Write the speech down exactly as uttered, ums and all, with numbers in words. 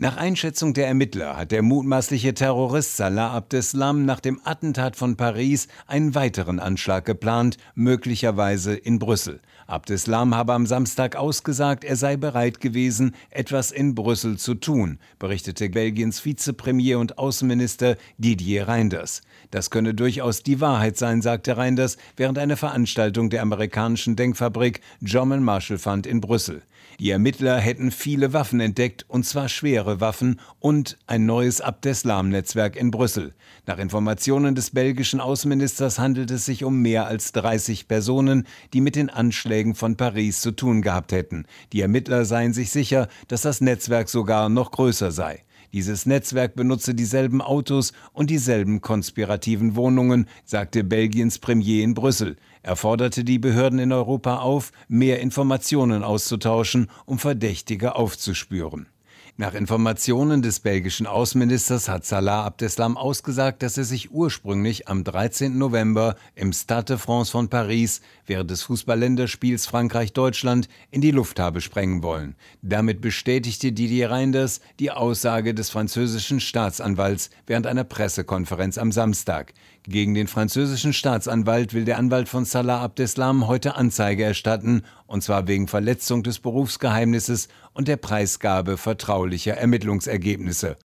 Nach Einschätzung der Ermittler hat der mutmaßliche Terrorist Salah Abdeslam nach dem Attentat von Paris einen weiteren Anschlag geplant, möglicherweise in Brüssel. Abdeslam habe am Samstag ausgesagt, er sei bereit gewesen, etwas in Brüssel zu tun, berichtete Belgiens Vizepremier und Außenminister Didier Reynders. Das könne durchaus die Wahrheit sein, sagte Reynders während einer Veranstaltung der amerikanischen Denkfabrik German Marshall Fund in Brüssel. Die Ermittler hätten viele Waffen entdeckt, und zwar schwere Waffen und ein neues Abdeslam-Netzwerk in Brüssel. Nach Informationen des belgischen Außenministers handelt es sich um mehr als dreißig Personen, die mit den Anschlägen von Paris zu tun gehabt hätten. Die Ermittler seien sich sicher, dass das Netzwerk sogar noch größer sei. Dieses Netzwerk benutze dieselben Autos und dieselben konspirativen Wohnungen, sagte Belgiens Premier in Brüssel. Er forderte die Behörden in Europa auf, mehr Informationen auszutauschen, um Verdächtige aufzuspüren. Nach Informationen des belgischen Außenministers hat Salah Abdeslam ausgesagt, dass er sich ursprünglich am dreizehnten November im Stade de France von Paris während des Fußball-Länderspiels Frankreich-Deutschland in die Luft habe sprengen wollen. Damit bestätigte Didier Reynders die Aussage des französischen Staatsanwalts während einer Pressekonferenz am Samstag. Gegen den französischen Staatsanwalt will der Anwalt von Salah Abdeslam heute Anzeige erstatten, und zwar wegen Verletzung des Berufsgeheimnisses und der Preisgabe vertraulicher Ermittlungsergebnisse.